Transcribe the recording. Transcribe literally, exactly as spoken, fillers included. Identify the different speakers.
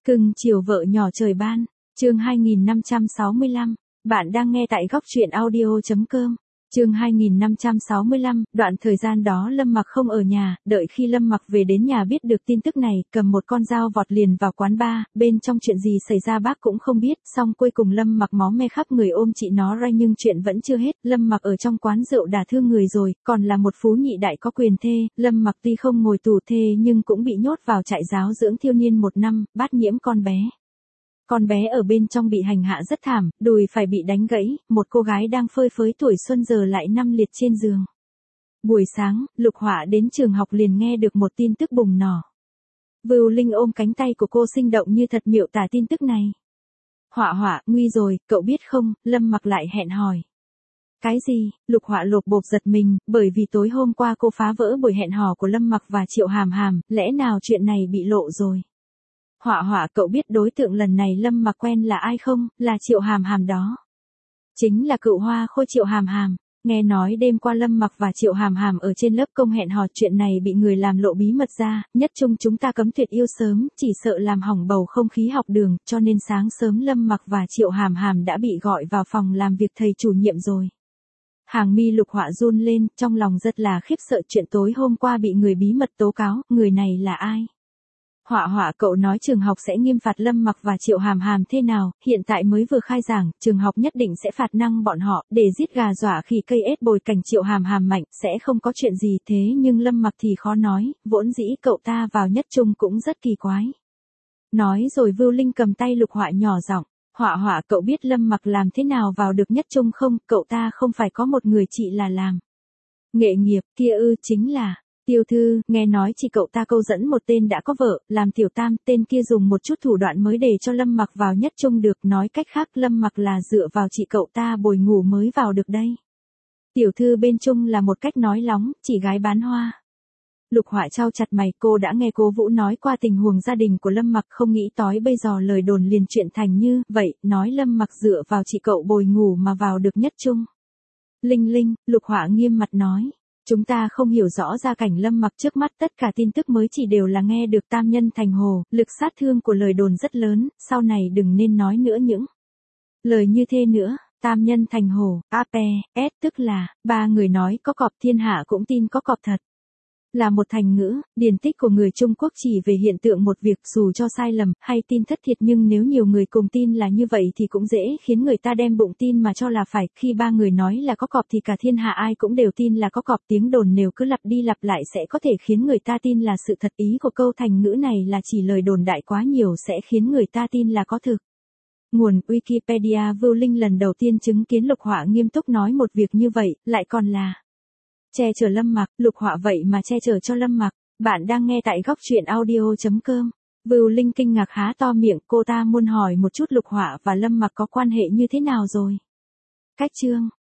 Speaker 1: Cưng chiều vợ nhỏ trời ban, chương hai nghìn năm trăm sáu mươi lăm, bạn đang nghe tại góc truyện audio.com. Chương hai nghìn năm trăm sáu mươi lăm, đoạn thời gian đó Lâm Mặc không ở nhà, đợi khi Lâm Mặc về đến nhà biết được tin tức này, cầm một con dao vọt liền vào quán bar, bên trong chuyện gì xảy ra bác cũng không biết, xong cuối cùng Lâm Mặc máu me khắp người ôm chị nó ra nhưng chuyện vẫn chưa hết, Lâm Mặc ở trong quán rượu đả thương người rồi, còn là một phú nhị đại có quyền thê, Lâm Mặc tuy không ngồi tù thê nhưng cũng bị nhốt vào trại giáo dưỡng thiếu niên một năm, bát nhiễm con bé. Con bé ở bên trong bị hành hạ rất thảm, đùi phải bị đánh gãy, một cô gái đang phơi phới tuổi xuân giờ lại nằm liệt trên giường. Buổi sáng, Lục Họa đến trường học liền nghe được một tin tức bùng nổ. Vưu Linh ôm cánh tay của cô sinh động như thật miêu tả tin tức này. Họa Họa, nguy rồi, cậu biết không, Lâm Mặc lại hẹn hò. Cái gì? Lục Họa lột bột giật mình, bởi vì tối hôm qua cô phá vỡ buổi hẹn hò của Lâm Mặc và Triệu Hàm Hàm, lẽ nào chuyện này bị lộ rồi? Họa Họa, cậu biết đối tượng lần này Lâm Mặc quen là ai không? Là Triệu Hàm Hàm đó. Chính là cựu hoa khôi Triệu Hàm Hàm. Nghe nói đêm qua Lâm Mặc và Triệu Hàm Hàm ở trên lớp công hẹn hò, chuyện này bị người làm lộ bí mật ra, nhất chung chúng ta cấm tuyệt yêu sớm, chỉ sợ làm hỏng bầu không khí học đường, cho nên sáng sớm Lâm Mặc và Triệu Hàm Hàm đã bị gọi vào phòng làm việc thầy chủ nhiệm rồi. Hàng mi Lục Họa run lên, trong lòng rất là khiếp sợ, chuyện tối hôm qua bị người bí mật tố cáo, người này là ai? Họa Họa, cậu nói trường học sẽ nghiêm phạt Lâm Mặc và Triệu Hàm Hàm thế nào, hiện tại mới vừa khai giảng, trường học nhất định sẽ phạt năng bọn họ, để giết gà dọa khỉ cây ếch bồi cảnh Triệu Hàm Hàm mạnh, sẽ không có chuyện gì, thế nhưng Lâm Mặc thì khó nói, vốn dĩ cậu ta vào nhất trung cũng rất kỳ quái. Nói rồi Vưu Linh cầm tay Lục Họa nhỏ giọng, Họa Họa, cậu biết Lâm Mặc làm thế nào vào được nhất trung không, cậu ta không phải có một người chị là làm nghệ nghiệp, kia ư, chính là Tiêu Thư, nghe nói chỉ cậu ta câu dẫn một tên đã có vợ, làm tiểu tam, tên kia dùng một chút thủ đoạn mới để cho Lâm Mặc vào nhất trung được, nói cách khác Lâm Mặc là dựa vào chị cậu ta bồi ngủ mới vào được đây. Tiểu thư bên trung là một cách nói lóng, chỉ gái bán hoa. Lục Họa chau chặt mày, cô đã nghe Cố Vũ nói qua tình huống gia đình của Lâm Mặc, không nghĩ tới bây giờ lời đồn liền chuyện thành như vậy, nói Lâm Mặc dựa vào chị cậu bồi ngủ mà vào được nhất trung. Linh Linh, Lục Họa nghiêm mặt nói. Chúng ta không hiểu rõ gia cảnh Lâm Mặc trước mắt, tất cả tin tức mới chỉ đều là nghe được tam nhân thành hồ, lực sát thương của lời đồn rất lớn, sau này đừng nên nói nữa những lời như thế nữa. Tam nhân thành hồ, a pê, s tức là, ba người nói có cọp thiên hạ cũng tin có cọp thật. Là một thành ngữ, điển tích của người Trung Quốc chỉ về hiện tượng một việc dù cho sai lầm hay tin thất thiệt, nhưng nếu nhiều người cùng tin là như vậy thì cũng dễ khiến người ta đem bụng tin mà cho là phải. Khi ba người nói là có cọp thì cả thiên hạ ai cũng đều tin là có cọp, tiếng đồn nếu cứ lặp đi lặp lại sẽ có thể khiến người ta tin là sự thật. Ý của câu thành ngữ này là chỉ lời đồn đại quá nhiều sẽ khiến người ta tin là có thực. Nguồn Wikipedia. Vưu Linh lần đầu tiên chứng kiến Lục Họa nghiêm túc nói một việc như vậy, lại còn là che chở Lâm Mặc. Lục Họa vậy mà che chở cho Lâm Mặc. Bạn đang nghe tại góc truyện audio.com. Vưu Linh kinh ngạc há to miệng, cô ta muốn hỏi một chút Lục Họa và Lâm Mặc có quan hệ như thế nào rồi. Cách chương